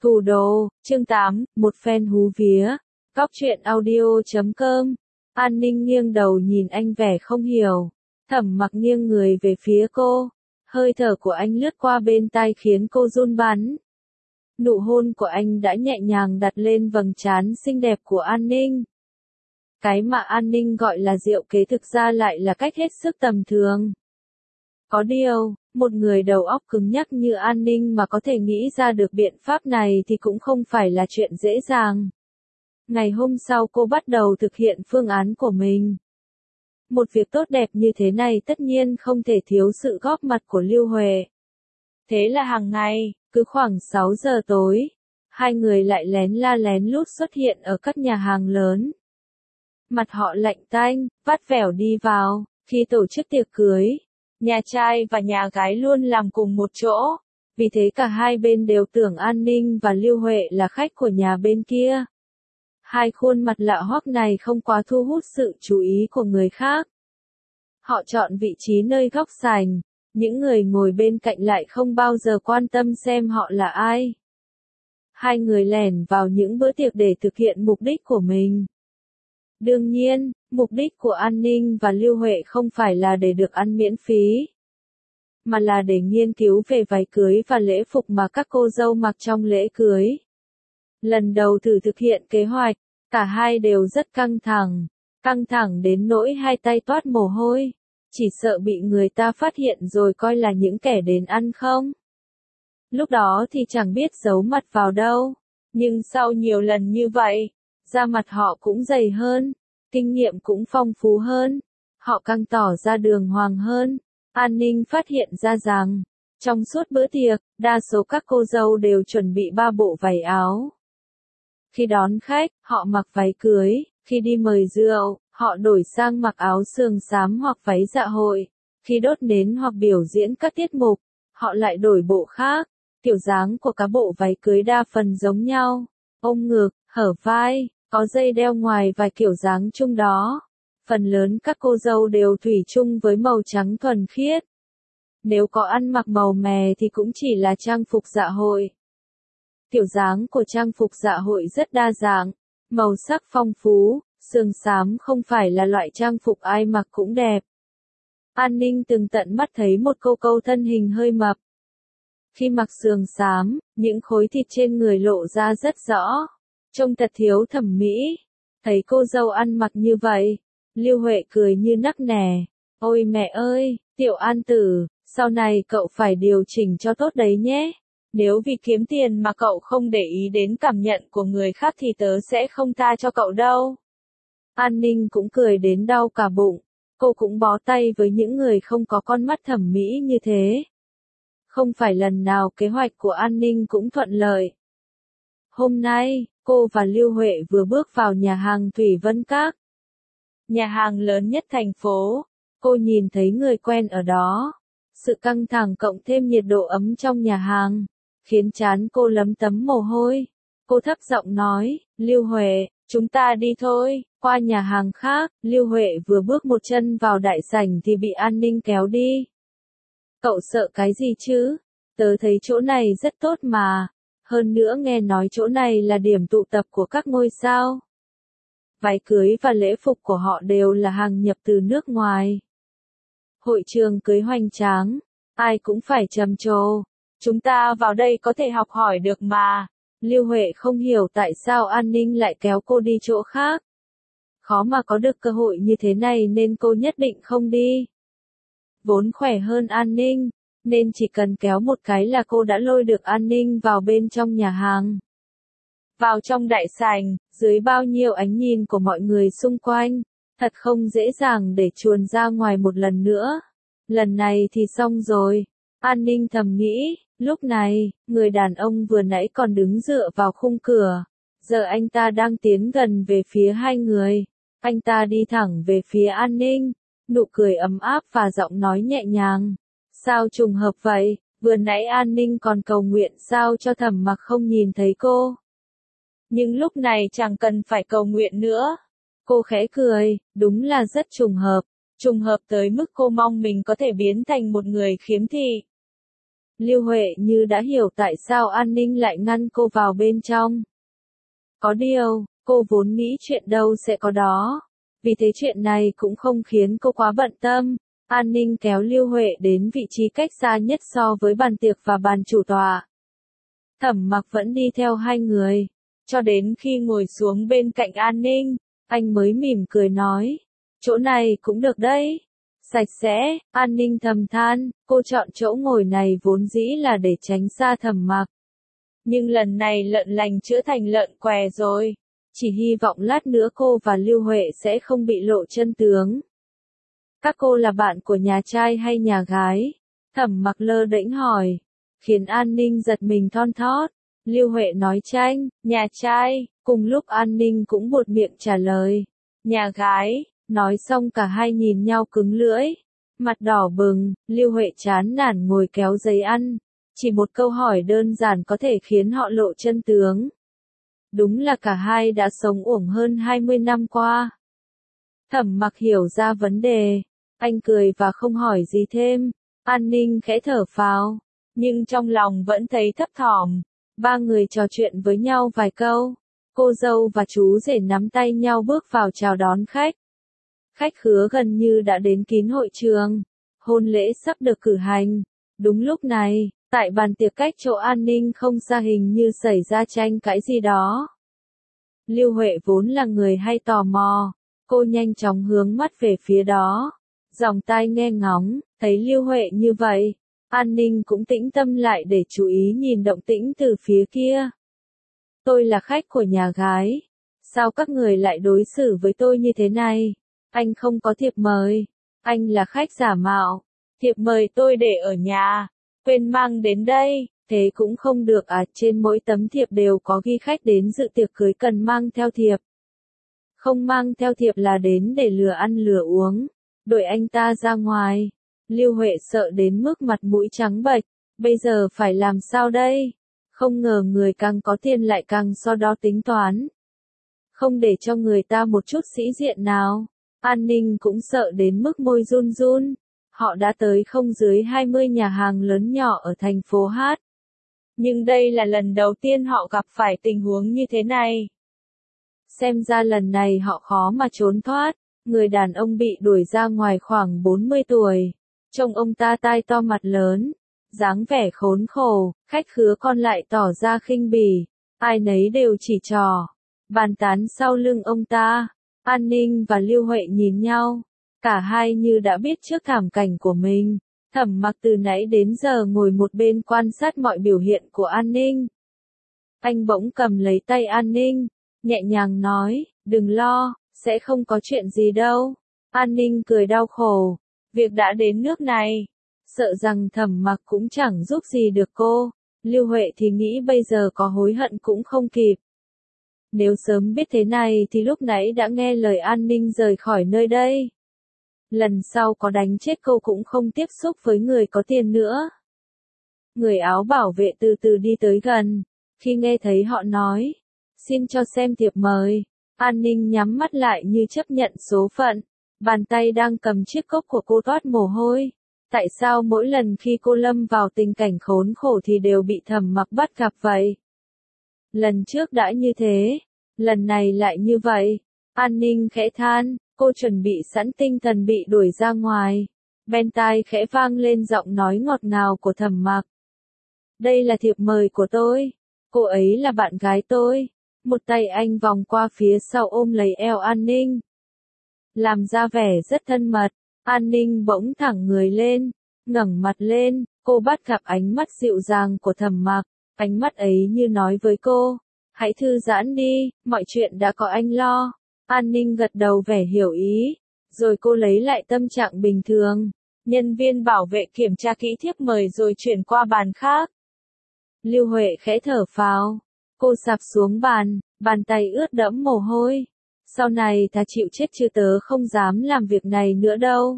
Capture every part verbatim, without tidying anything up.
Thủ đô, chương tám, một phen hú vía. Góc truyện audio chấm com. An Ninh nghiêng đầu nhìn anh vẻ không hiểu. Thẩm Mặc nghiêng người về phía cô. Hơi thở của anh lướt qua bên tai khiến cô run bắn. Nụ hôn của anh đã nhẹ nhàng đặt lên vầng trán xinh đẹp của An Ninh. Cái mà An Ninh gọi là diệu kế thực ra lại là cách hết sức tầm thường. Có điều, một người đầu óc cứng nhắc như An Ninh mà có thể nghĩ ra được biện pháp này thì cũng không phải là chuyện dễ dàng. Ngày hôm sau cô bắt đầu thực hiện phương án của mình. Một việc tốt đẹp như thế này tất nhiên không thể thiếu sự góp mặt của Lưu Huệ. Thế là hàng ngày, cứ khoảng sáu giờ tối, hai người lại lén la lén lút xuất hiện ở các nhà hàng lớn. Mặt họ lạnh tanh, vắt vẻo đi vào, khi tổ chức tiệc cưới. Nhà trai và nhà gái luôn làm cùng một chỗ, vì thế cả hai bên đều tưởng An Ninh và Lưu Huệ là khách của nhà bên kia. Hai khuôn mặt lạ hoắc này không quá thu hút sự chú ý của người khác. Họ chọn vị trí nơi góc sảnh, những người ngồi bên cạnh lại không bao giờ quan tâm xem họ là ai. Hai người lẻn vào những bữa tiệc để thực hiện mục đích của mình. Đương nhiên, mục đích của An Ninh và Lưu Huệ không phải là để được ăn miễn phí, mà là để nghiên cứu về váy cưới và lễ phục mà các cô dâu mặc trong lễ cưới. Lần đầu thử thực hiện kế hoạch, cả hai đều rất căng thẳng, căng thẳng đến nỗi hai tay toát mồ hôi, chỉ sợ bị người ta phát hiện rồi coi là những kẻ đến ăn không. Lúc đó thì chẳng biết giấu mặt vào đâu, nhưng sau nhiều lần như vậy, da mặt họ cũng dày hơn, kinh nghiệm cũng phong phú hơn, họ càng tỏ ra đường hoàng hơn. An Ninh phát hiện ra rằng, trong suốt bữa tiệc, đa số các cô dâu đều chuẩn bị ba bộ váy áo. Khi đón khách, họ mặc váy cưới, khi đi mời rượu, họ đổi sang mặc áo sườn xám hoặc váy dạ hội, khi đốt nến hoặc biểu diễn các tiết mục, họ lại đổi bộ khác. Kiểu dáng của các bộ váy cưới đa phần giống nhau, ôm ngực, hở vai, có dây đeo ngoài và kiểu dáng chung đó. Phần lớn các cô dâu đều thủy chung với màu trắng thuần khiết. Nếu có ăn mặc màu mè thì cũng chỉ là trang phục dạ hội. Kiểu dáng của trang phục dạ hội rất đa dạng, màu sắc phong phú, sườn xám không phải là loại trang phục ai mặc cũng đẹp. An Ninh từng tận mắt thấy một cô câu thân hình hơi mập. Khi mặc sườn xám, những khối thịt trên người lộ ra rất rõ, trông thật thiếu thẩm mỹ. Thấy cô dâu ăn mặc như vậy, Lưu Huệ cười như nắc nẻ. Ôi mẹ ơi, Tiểu An tử, sau này cậu phải điều chỉnh cho tốt đấy nhé. Nếu vì kiếm tiền mà cậu không để ý đến cảm nhận của người khác thì tớ sẽ không tha cho cậu đâu. An Ninh cũng cười đến đau cả bụng, cô cũng bó tay với những người không có con mắt thẩm mỹ như thế. Không phải lần nào kế hoạch của An Ninh cũng thuận lợi. Hôm nay, cô và Lưu Huệ vừa bước vào nhà hàng Thủy Vân Các. Nhà hàng lớn nhất thành phố, cô nhìn thấy người quen ở đó. Sự căng thẳng cộng thêm nhiệt độ ấm trong nhà hàng, khiến trán cô lấm tấm mồ hôi. Cô thấp giọng nói, Lưu Huệ, chúng ta đi thôi. Qua nhà hàng khác, Lưu Huệ vừa bước một chân vào đại sảnh thì bị An Ninh kéo đi. Cậu sợ cái gì chứ? Tớ thấy chỗ này rất tốt mà. Hơn nữa nghe nói chỗ này là điểm tụ tập của các ngôi sao. Váy cưới và lễ phục của họ đều là hàng nhập từ nước ngoài. Hội trường cưới hoành tráng, ai cũng phải trầm trồ. Chúng ta vào đây có thể học hỏi được mà. Lưu Huệ không hiểu tại sao An Ninh lại kéo cô đi chỗ khác. Khó mà có được cơ hội như thế này nên cô nhất định không đi. Vốn khỏe hơn An Ninh, nên chỉ cần kéo một cái là cô đã lôi được An Ninh vào bên trong nhà hàng. Vào trong đại sảnh, dưới bao nhiêu ánh nhìn của mọi người xung quanh, thật không dễ dàng để chuồn ra ngoài một lần nữa. Lần này thì xong rồi, An Ninh thầm nghĩ, lúc này, người đàn ông vừa nãy còn đứng dựa vào khung cửa, giờ anh ta đang tiến gần về phía hai người, anh ta đi thẳng về phía An Ninh, nụ cười ấm áp và giọng nói nhẹ nhàng. Sao trùng hợp vậy, vừa nãy An Ninh còn cầu nguyện sao cho Thẩm Mặc không nhìn thấy cô. Nhưng lúc này chẳng cần phải cầu nguyện nữa. Cô khẽ cười, đúng là rất trùng hợp, trùng hợp tới mức cô mong mình có thể biến thành một người khiếm thị. Lưu Huệ như đã hiểu tại sao An Ninh lại ngăn cô vào bên trong. Có điều, cô vốn nghĩ chuyện đâu sẽ có đó. Vì thế chuyện này cũng không khiến cô quá bận tâm. An Ninh kéo Lưu Huệ đến vị trí cách xa nhất so với bàn tiệc và bàn chủ tọa. Thẩm Mặc vẫn đi theo hai người. Cho đến khi ngồi xuống bên cạnh An Ninh, anh mới mỉm cười nói. Chỗ này cũng được đấy. Sạch sẽ, An Ninh thầm than, cô chọn chỗ ngồi này vốn dĩ là để tránh xa Thẩm Mặc. Nhưng lần này lợn lành chữa thành lợn què rồi. Chỉ hy vọng lát nữa cô và Lưu Huệ sẽ không bị lộ chân tướng. Các cô là bạn của nhà trai hay nhà gái? Thẩm Mặc lơ đễnh hỏi. Khiến An Ninh giật mình thon thót. Lưu Huệ nói tranh, nhà trai, cùng lúc An Ninh cũng buột miệng trả lời. Nhà gái, nói xong cả hai nhìn nhau cứng lưỡi. Mặt đỏ bừng, Lưu Huệ chán nản ngồi kéo giấy ăn. Chỉ một câu hỏi đơn giản có thể khiến họ lộ chân tướng. Đúng là cả hai đã sống uổng hơn hai mươi năm qua. Thẩm Mặc hiểu ra vấn đề. Anh cười và không hỏi gì thêm. An Ninh khẽ thở phào. Nhưng trong lòng vẫn thấy thấp thỏm. Ba người trò chuyện với nhau vài câu. Cô dâu và chú rể nắm tay nhau bước vào chào đón khách. Khách khứa gần như đã đến kín hội trường. Hôn lễ sắp được cử hành. Đúng lúc này, tại bàn tiệc cách chỗ An Ninh không xa hình như xảy ra tranh cãi gì đó. Lưu Huệ vốn là người hay tò mò. Cô nhanh chóng hướng mắt về phía đó. Dòng tai nghe ngóng, thấy Lưu Huệ như vậy. An Ninh cũng tĩnh tâm lại để chú ý nhìn động tĩnh từ phía kia. Tôi là khách của nhà gái. Sao các người lại đối xử với tôi như thế này? Anh không có thiệp mời. Anh là khách giả mạo. Thiệp mời tôi để ở nhà. Quên mang đến đây. Thế cũng không được à, trên mỗi tấm thiệp đều có ghi khách đến dự tiệc cưới cần mang theo thiệp. Không mang theo thiệp là đến để lừa ăn lừa uống. Đuổi anh ta ra ngoài. Lưu Huệ sợ đến mức mặt mũi trắng bệch. Bây giờ phải làm sao đây? Không ngờ người càng có tiền lại càng so đo tính toán. Không để cho người ta một chút sĩ diện nào. An Ninh cũng sợ đến mức môi run run. Họ đã tới không dưới hai mươi nhà hàng lớn nhỏ ở thành phố Hát. Nhưng đây là lần đầu tiên họ gặp phải tình huống như thế này. Xem ra lần này họ khó mà trốn thoát. Người đàn ông bị đuổi ra ngoài khoảng bốn mươi tuổi. Trông ông ta tai to mặt lớn. Dáng vẻ khốn khổ, khách khứa còn lại tỏ ra khinh bỉ. Ai nấy đều chỉ trỏ. Bàn tán sau lưng ông ta. An Ninh và Lưu Huệ nhìn nhau. Cả hai như đã biết trước thảm cảnh của mình. Thẩm Mặc từ nãy đến giờ ngồi một bên quan sát mọi biểu hiện của An Ninh. Anh bỗng cầm lấy tay An Ninh, nhẹ nhàng nói, đừng lo, sẽ không có chuyện gì đâu. An Ninh cười đau khổ, việc đã đến nước này, sợ rằng Thẩm Mặc cũng chẳng giúp gì được cô. Lưu Huệ thì nghĩ bây giờ có hối hận cũng không kịp. Nếu sớm biết thế này thì lúc nãy đã nghe lời An Ninh rời khỏi nơi đây. Lần sau có đánh chết cô cũng không tiếp xúc với người có tiền nữa. Người áo bảo vệ từ từ đi tới gần. Khi nghe thấy họ nói, xin cho xem thiệp mời, An Ninh nhắm mắt lại như chấp nhận số phận. Bàn tay đang cầm chiếc cốc của cô toát mồ hôi. Tại sao mỗi lần khi cô lâm vào tình cảnh khốn khổ thì đều bị Thẩm Mặc bắt gặp vậy? Lần trước đã như thế, lần này lại như vậy. An Ninh khẽ than, cô chuẩn bị sẵn tinh thần bị đuổi ra ngoài. Bên tai khẽ vang lên giọng nói ngọt ngào của Thẩm Mặc. Đây là thiệp mời của tôi. Cô ấy là bạn gái tôi. Một tay anh vòng qua phía sau ôm lấy eo An Ninh. Làm ra vẻ rất thân mật. An Ninh bỗng thẳng người lên, ngẩng mặt lên, cô bắt gặp ánh mắt dịu dàng của Thẩm Mặc. Ánh mắt ấy như nói với cô, hãy thư giãn đi, mọi chuyện đã có anh lo. An Ninh gật đầu vẻ hiểu ý, rồi cô lấy lại tâm trạng bình thường. Nhân viên bảo vệ kiểm tra kỹ thiệp mời rồi chuyển qua bàn khác. Lưu Huệ khẽ thở phào, cô sạp xuống bàn, bàn tay ướt đẫm mồ hôi. Sau này ta chịu chết chứ tớ không dám làm việc này nữa đâu.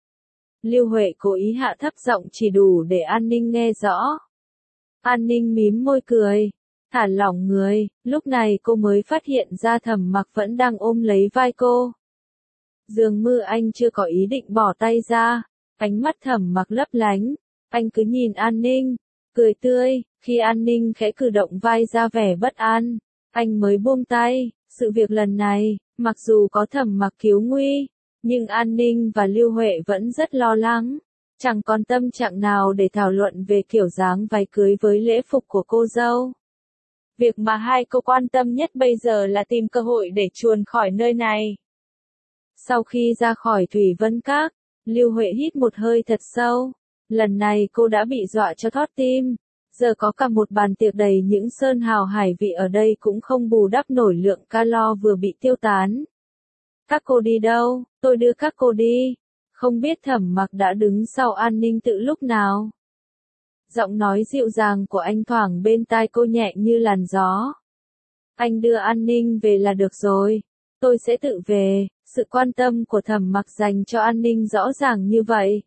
Lưu Huệ cố ý hạ thấp giọng chỉ đủ để An Ninh nghe rõ. An Ninh mím môi cười, thả lỏng người, lúc này cô mới phát hiện ra Thẩm Mặc vẫn đang ôm lấy vai cô. Dường như anh chưa có ý định bỏ tay ra, ánh mắt Thẩm Mặc lấp lánh, anh cứ nhìn An Ninh, cười tươi, khi An Ninh khẽ cử động vai ra vẻ bất an, anh mới buông tay. Sự việc lần này, mặc dù có Thẩm Mặc cứu nguy, nhưng An Ninh và Lưu Huệ vẫn rất lo lắng, chẳng còn tâm trạng nào để thảo luận về kiểu dáng váy cưới với lễ phục của cô dâu. Việc mà hai cô quan tâm nhất bây giờ là tìm cơ hội để chuồn khỏi nơi này. Sau khi ra khỏi Thủy Vân Các, Lưu Huệ hít một hơi thật sâu. Lần này cô đã bị dọa cho thót tim. Giờ có cả một bàn tiệc đầy những sơn hào hải vị ở đây cũng không bù đắp nổi lượng calo vừa bị tiêu tán. Các cô đi đâu? Tôi đưa các cô đi. Không biết Thẩm Mặc đã đứng sau An Ninh từ lúc nào. Giọng nói dịu dàng của anh thoảng bên tai cô nhẹ như làn gió. Anh đưa An Ninh về là được rồi. Tôi sẽ tự về. Sự quan tâm của Thẩm Mặc dành cho An Ninh rõ ràng như vậy.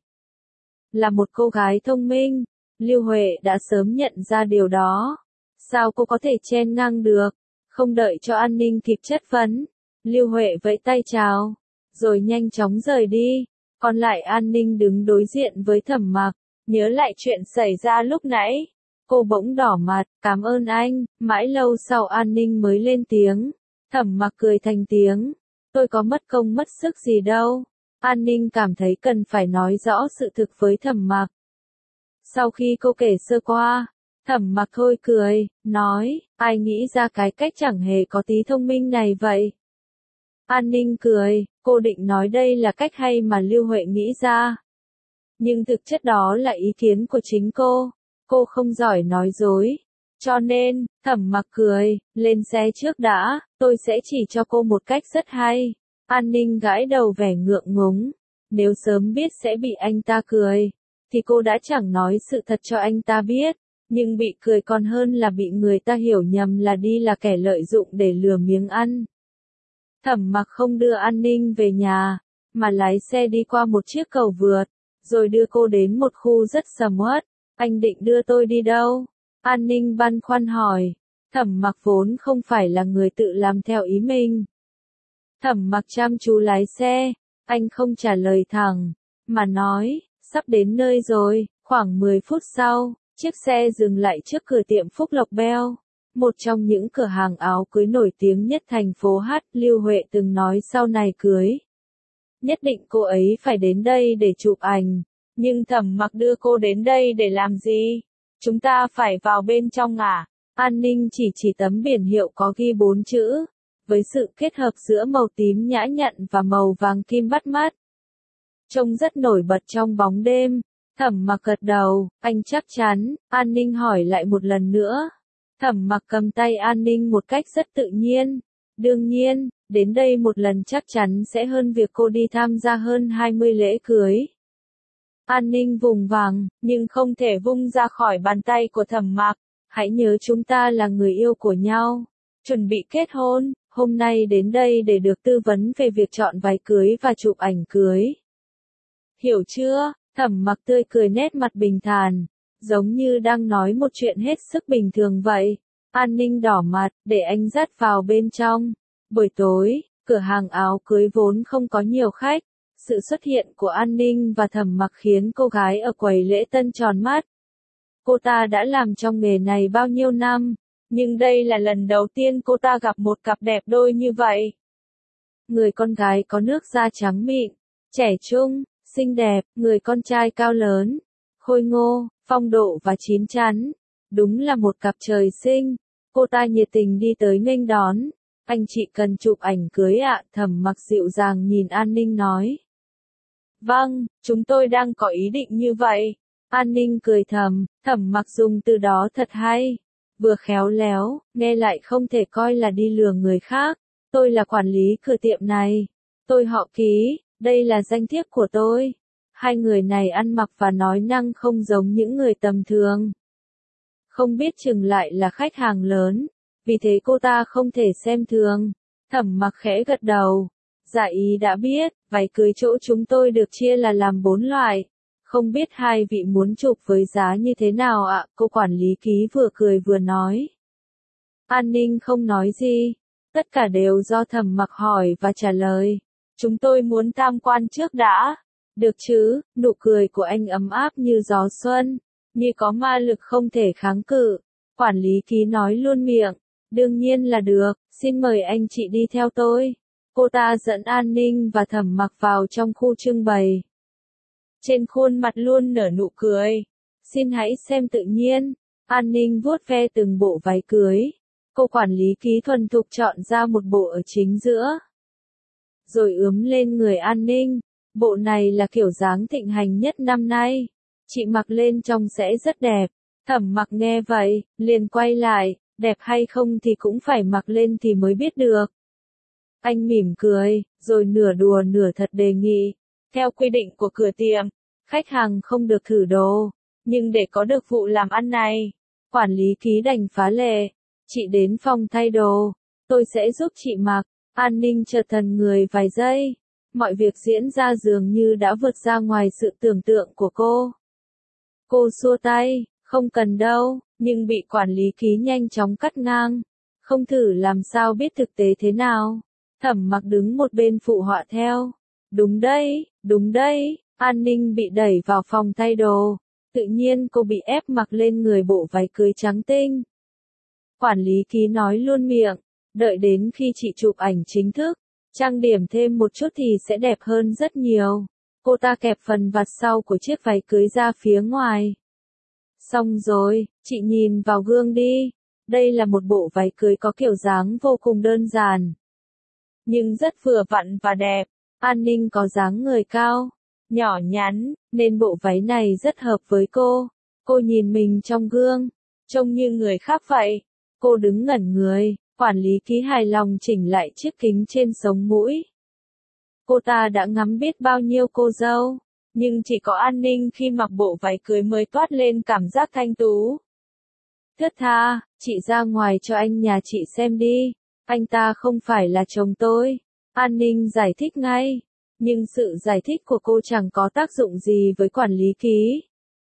Là một cô gái thông minh, Lưu Huệ đã sớm nhận ra điều đó. Sao cô có thể chen ngang được? Không đợi cho An Ninh kịp chất vấn, Lưu Huệ vẫy tay chào, rồi nhanh chóng rời đi. Còn lại An Ninh đứng đối diện với Thẩm Mặc, nhớ lại chuyện xảy ra lúc nãy. Cô bỗng đỏ mặt, cảm ơn anh. Mãi lâu sau An Ninh mới lên tiếng. Thẩm Mặc cười thành tiếng. Tôi có mất công mất sức gì đâu. An Ninh cảm thấy cần phải nói rõ sự thực với Thẩm Mặc. Sau khi cô kể sơ qua, Thẩm Mặc thôi cười, nói, ai nghĩ ra cái cách chẳng hề có tí thông minh này vậy? An Ninh cười, cô định nói đây là cách hay mà Lưu Huệ nghĩ ra. Nhưng thực chất đó là ý kiến của chính cô, cô không giỏi nói dối. Cho nên, Thẩm Mặc cười, lên xe trước đã, tôi sẽ chỉ cho cô một cách rất hay. An Ninh gãi đầu vẻ ngượng ngùng, nếu sớm biết sẽ bị anh ta cười, thì cô đã chẳng nói sự thật cho anh ta biết, nhưng bị cười còn hơn là bị người ta hiểu nhầm là đi là kẻ lợi dụng để lừa miếng ăn. Thẩm Mặc không đưa An Ninh về nhà, mà lái xe đi qua một chiếc cầu vượt, rồi đưa cô đến một khu rất sầm uất. Anh định đưa tôi đi đâu? An Ninh băn khoăn hỏi. Thẩm Mặc vốn không phải là người tự làm theo ý mình. Thẩm Mặc chăm chú lái xe, anh không trả lời thẳng, mà nói, sắp đến nơi rồi. Khoảng mười phút sau, chiếc xe dừng lại trước cửa tiệm Phúc Lộc Bell, một trong những cửa hàng áo cưới nổi tiếng nhất thành phố Hát. Lưu Huệ từng nói sau này cưới, nhất định cô ấy phải đến đây để chụp ảnh, nhưng Thẩm Mặc đưa cô đến đây để làm gì? Chúng ta phải vào bên trong à? An Ninh chỉ chỉ tấm biển hiệu có ghi bốn chữ, với sự kết hợp giữa màu tím nhã nhặn và màu vàng kim bắt mắt. Trông rất nổi bật trong bóng đêm. Thẩm Mặc gật đầu, anh chắc chắn. An Ninh hỏi lại một lần nữa. Thẩm Mặc cầm tay An Ninh một cách rất tự nhiên. Đương nhiên, đến đây một lần chắc chắn sẽ hơn việc cô đi tham gia hơn hai mươi lễ cưới. An Ninh vùng vằng, nhưng không thể vung ra khỏi bàn tay của Thẩm Mặc. Hãy nhớ chúng ta là người yêu của nhau, chuẩn bị kết hôn, hôm nay đến đây để được tư vấn về việc chọn váy cưới và chụp ảnh cưới. Hiểu chưa? Thẩm Mặc tươi cười nét mặt bình thản, giống như đang nói một chuyện hết sức bình thường vậy. An Ninh đỏ mặt, để anh dắt vào bên trong. Buổi tối, cửa hàng áo cưới vốn không có nhiều khách. Sự xuất hiện của An Ninh và Thẩm Mặc khiến cô gái ở quầy lễ tân tròn mắt. Cô ta đã làm trong nghề này bao nhiêu năm, nhưng đây là lần đầu tiên cô ta gặp một cặp đẹp đôi như vậy. Người con gái có nước da trắng mịn, trẻ trung, xinh đẹp, người con trai cao lớn, khôi ngô, phong độ và chín chắn. Đúng là một cặp trời sinh. Cô ta nhiệt tình đi tới nghênh đón. Anh chị cần chụp ảnh cưới ạ? Thẩm Mặc dịu dàng nhìn An Ninh nói. Vâng, chúng tôi đang có ý định như vậy. An Ninh cười thầm, Thẩm Mặc dùng từ đó thật hay. Vừa khéo léo, nghe lại không thể coi là đi lừa người khác. Tôi là quản lý cửa tiệm này. Tôi họ Ký, đây là danh thiếp của tôi. Hai người này ăn mặc và nói năng không giống những người tầm thường. Không biết chừng lại là khách hàng lớn, vì thế cô ta không thể xem thường. Thẩm Mặc khẽ gật đầu. Dạ ý đã biết, váy cưới chỗ chúng tôi được chia là làm bốn loại. Không biết hai vị muốn chụp với giá như thế nào ạ? Cô quản lý Ký vừa cười vừa nói. An Ninh không nói gì. Tất cả đều do Thẩm Mặc hỏi và trả lời. Chúng tôi muốn tham quan trước đã. Được chứ? Nụ cười của anh ấm áp như gió xuân. như có ma lực không thể kháng cự. Quản lý ký nói luôn miệng, đương nhiên là được, xin mời anh chị đi theo tôi. Cô ta dẫn An Ninh và Thẩm Mặc vào trong khu trưng bày. Trên khuôn mặt luôn nở nụ cười. Xin hãy xem tự nhiên. An Ninh vuốt ve từng bộ váy cưới. Cô quản lý ký thuần thục chọn ra một bộ ở chính giữa. Rồi ướm lên người An Ninh. Bộ này là kiểu dáng thịnh hành nhất năm nay. Chị mặc lên trông sẽ rất đẹp. Thẩm Mặc nghe vậy, liền quay lại, đẹp hay không thì cũng phải mặc lên thì mới biết được. Anh mỉm cười, rồi nửa đùa nửa thật đề nghị. Theo quy định của cửa tiệm, khách hàng không được thử đồ. Nhưng để có được vụ làm ăn này, quản lý ký đành phá lệ. Chị đến phòng thay đồ, tôi sẽ giúp chị mặc. An Ninh chợt thần người vài giây. Mọi việc diễn ra dường như đã vượt ra ngoài sự tưởng tượng của cô. Cô xua tay, không cần đâu, nhưng bị quản lý ký nhanh chóng cắt ngang. Không thử làm sao biết thực tế thế nào. Thẩm Mặc đứng một bên phụ họa theo. Đúng đấy, đúng đấy. An Ninh bị đẩy vào phòng thay đồ. Tự nhiên cô bị ép mặc lên người bộ váy cưới trắng tinh. Quản lý ký nói luôn miệng, đợi đến khi chị chụp ảnh chính thức, trang điểm thêm một chút thì sẽ đẹp hơn rất nhiều. Cô ta kẹp phần vạt sau của chiếc váy cưới ra phía ngoài. Xong rồi, chị nhìn vào gương đi. Đây là một bộ váy cưới có kiểu dáng vô cùng đơn giản, nhưng rất vừa vặn và đẹp. An Ninh có dáng người cao, nhỏ nhắn, nên bộ váy này rất hợp với cô. Cô nhìn mình trong gương, trông như người khác vậy. Cô đứng ngẩn người, quản lý ký hài lòng chỉnh lại chiếc kính trên sống mũi. Cô ta đã ngắm biết bao nhiêu cô dâu, nhưng chỉ có An Ninh khi mặc bộ váy cưới mới toát lên cảm giác thanh tú. Thướt tha, chị ra ngoài cho anh nhà chị xem đi, anh ta không phải là chồng tôi. An Ninh giải thích ngay, nhưng sự giải thích của cô chẳng có tác dụng gì với quản lý ký.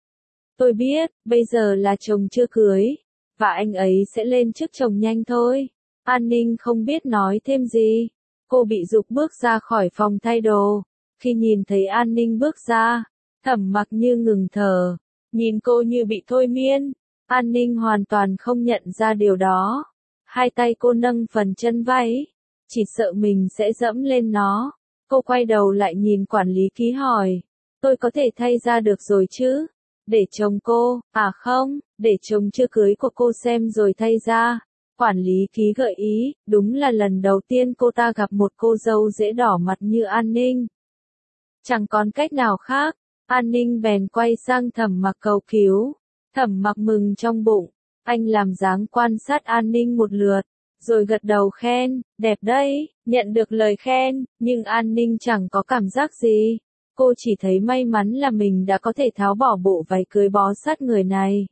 Tôi biết, bây giờ là chồng chưa cưới, và anh ấy sẽ lên chức chồng nhanh thôi. An Ninh không biết nói thêm gì. Cô bị giục bước ra khỏi phòng thay đồ. Khi nhìn thấy An Ninh bước ra, Thẩm Mặc như ngừng thở, nhìn cô như bị thôi miên. An Ninh hoàn toàn không nhận ra điều đó. Hai tay cô nâng phần chân váy, chỉ sợ mình sẽ dẫm lên nó. Cô quay đầu lại nhìn quản lý ký hỏi, tôi có thể thay ra được rồi chứ? Để chồng cô, à không, để chồng chưa cưới của cô xem rồi thay ra. Quản lý ký gợi ý, đúng là lần đầu tiên cô ta gặp một cô dâu dễ đỏ mặt như An Ninh. Chẳng còn cách nào khác, An Ninh bèn quay sang Thẩm Mặc cầu cứu. Thẩm Mặc mừng trong bụng, anh làm dáng quan sát An Ninh một lượt, rồi gật đầu khen, đẹp đấy. Nhận được lời khen, nhưng An Ninh chẳng có cảm giác gì. Cô chỉ thấy may mắn là mình đã có thể tháo bỏ bộ váy cưới bó sát người này.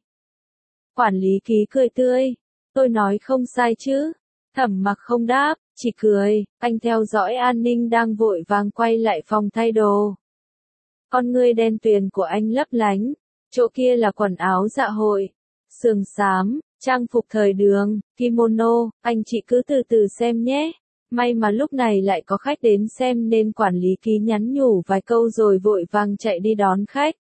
Quản lý ký cười tươi, tôi nói không sai chứ? Thẩm Mặc không đáp, chỉ cười. Anh theo dõi An Ninh đang vội vàng quay lại phòng thay đồ. Con ngươi đen tuyền của anh lấp lánh, chỗ kia là quần áo dạ hội, sườn xám, trang phục thời đường, kimono. Anh chị cứ từ từ xem nhé. May mà lúc này lại có khách đến xem nên quản lý ký nhắn nhủ vài câu rồi vội vàng chạy đi đón khách.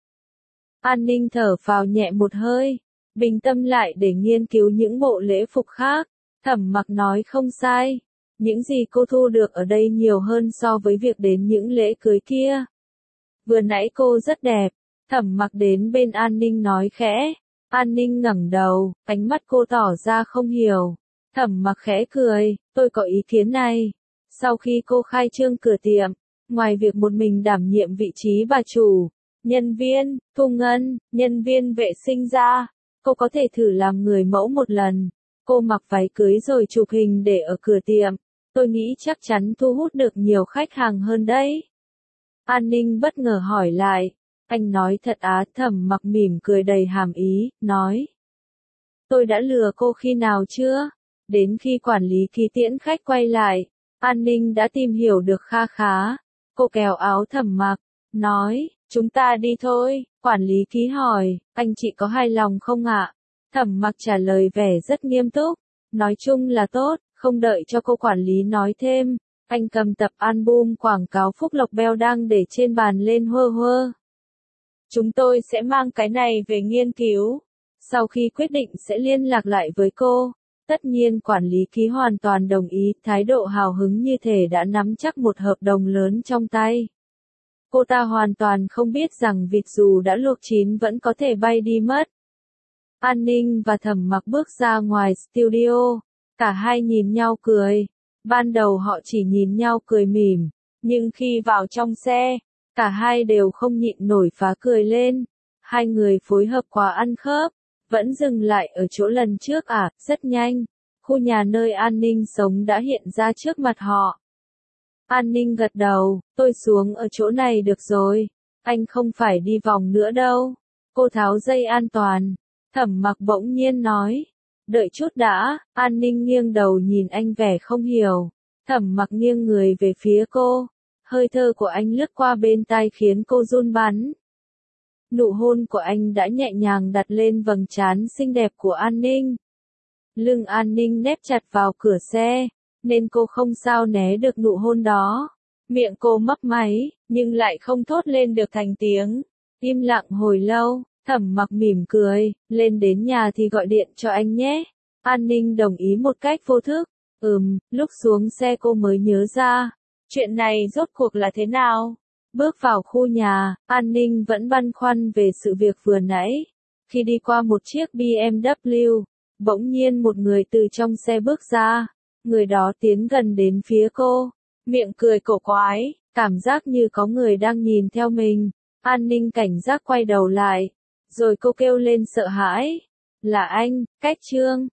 An Ninh thở phào nhẹ một hơi, bình tâm lại để nghiên cứu những bộ lễ phục khác. Thẩm Mặc nói không sai, những gì cô thu được ở đây nhiều hơn so với việc đến những lễ cưới kia. Vừa nãy cô rất đẹp. Thẩm Mặc đến bên An Ninh nói khẽ. An Ninh ngẩng đầu, ánh mắt cô tỏ ra không hiểu. Thẩm Mặc khẽ cười, tôi có ý kiến này. Sau khi cô khai trương cửa tiệm, ngoài việc một mình đảm nhiệm vị trí bà chủ, nhân viên, thu ngân, nhân viên vệ sinh ra, cô có thể thử làm người mẫu một lần. Cô mặc váy cưới rồi chụp hình để ở cửa tiệm. Tôi nghĩ chắc chắn thu hút được nhiều khách hàng hơn đấy. An Ninh bất ngờ hỏi lại. Anh nói thật á? Thẩm Mặc mỉm cười đầy hàm ý, nói. Tôi đã lừa cô khi nào chưa? Đến khi quản lý ký tiễn khách quay lại, An Ninh đã tìm hiểu được kha khá. Cô kéo áo Thẩm Mặc, nói, chúng ta đi thôi. Quản lý ký hỏi, anh chị có hài lòng không ạ? Thẩm Mặc trả lời vẻ rất nghiêm túc, nói chung là tốt. Không đợi cho cô quản lý nói thêm, anh cầm tập album quảng cáo Phúc Lộc Bell đang để trên bàn lên hơ hơ. Chúng tôi sẽ mang cái này về nghiên cứu. Sau khi quyết định sẽ liên lạc lại với cô. Tất nhiên quản lý ký hoàn toàn đồng ý, thái độ hào hứng như thể đã nắm chắc một hợp đồng lớn trong tay. Cô ta hoàn toàn không biết rằng vịt dù đã luộc chín vẫn có thể bay đi mất. An Ninh và Thẩm Mặc bước ra ngoài studio. Cả hai nhìn nhau cười. Ban đầu họ chỉ nhìn nhau cười mỉm. Nhưng khi vào trong xe, cả hai đều không nhịn nổi phá cười lên. Hai người phối hợp quá ăn khớp. Vẫn dừng lại ở chỗ lần trước à, rất nhanh. Khu nhà nơi An Ninh sống đã hiện ra trước mặt họ. An Ninh gật đầu, tôi xuống ở chỗ này được rồi. Anh không phải đi vòng nữa đâu. Cô tháo dây an toàn. Thẩm Mặc bỗng nhiên nói. Đợi chút đã, An Ninh nghiêng đầu nhìn anh vẻ không hiểu. Thẩm Mặc nghiêng người về phía cô. Hơi thở của anh lướt qua bên tai khiến cô run bắn. Nụ hôn của anh đã nhẹ nhàng đặt lên vầng trán xinh đẹp của An Ninh. Lưng An Ninh nép chặt vào cửa xe, nên cô không sao né được nụ hôn đó. Miệng cô mấp máy, nhưng lại không thốt lên được thành tiếng. Im lặng hồi lâu, Thẩm Mặc mỉm cười, lên đến nhà thì gọi điện cho anh nhé. An Ninh đồng ý một cách vô thức. Ừm, lúc xuống xe cô mới nhớ ra. Chuyện này rốt cuộc là thế nào? Bước vào khu nhà, An Ninh vẫn băn khoăn về sự việc vừa nãy. Khi đi qua một chiếc B M W, bỗng nhiên một người từ trong xe bước ra. Người đó tiến gần đến phía cô, miệng cười cổ quái, cảm giác như có người đang nhìn theo mình. An Ninh cảnh giác quay đầu lại, rồi cô kêu lên sợ hãi. Là anh, Cách Trương.